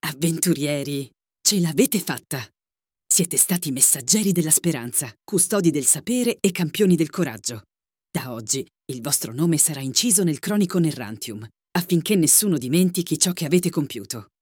Avventurieri, ce l'avete fatta! Siete stati messaggeri della speranza, custodi del sapere e campioni del coraggio. Da oggi il vostro nome sarà inciso nel Chronicon Errantium, affinché nessuno dimentichi ciò che avete compiuto.